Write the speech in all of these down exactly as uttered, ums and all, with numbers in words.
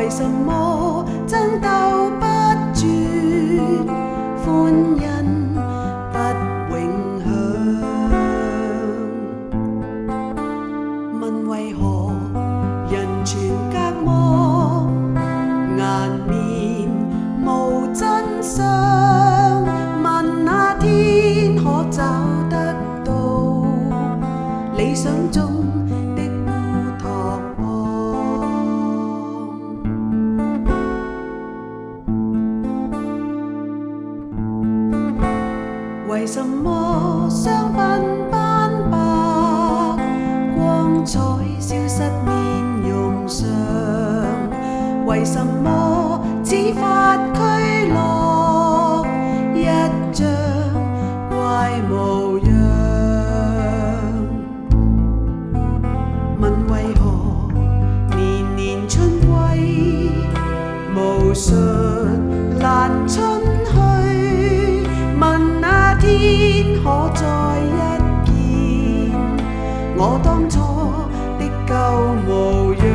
为什么争斗不绝，欢欣不永享？问为何人全隔膜，颜面无真相？问那天可找得到理想中的烏托邦？為什麼雙鬢斑白，光彩消失面容上？為什麼只發區落一張怪模樣？問為何年年春季無術難春去？問那天可再一見我當初的舊模樣？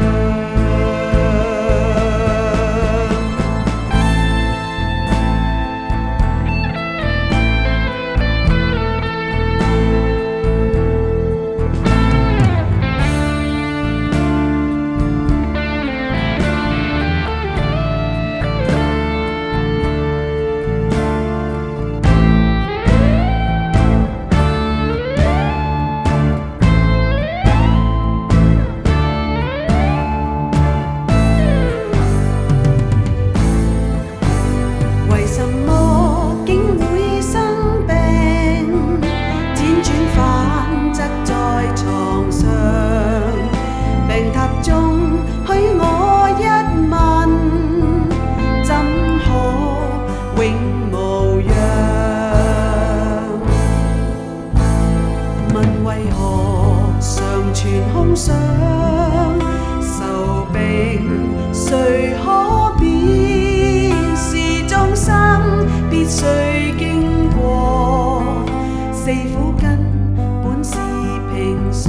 為何常存空想？愁病誰可辨？是眾生必須經過，四苦根本是平常。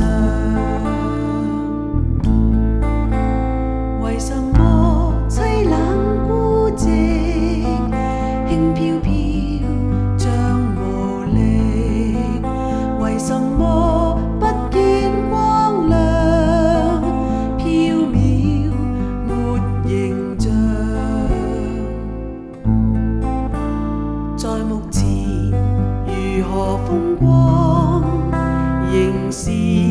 為什麼凄冷孤寂，輕飄飄像無力？為什麼不見光亮，飄渺沒形象？在目前如何風光，仍是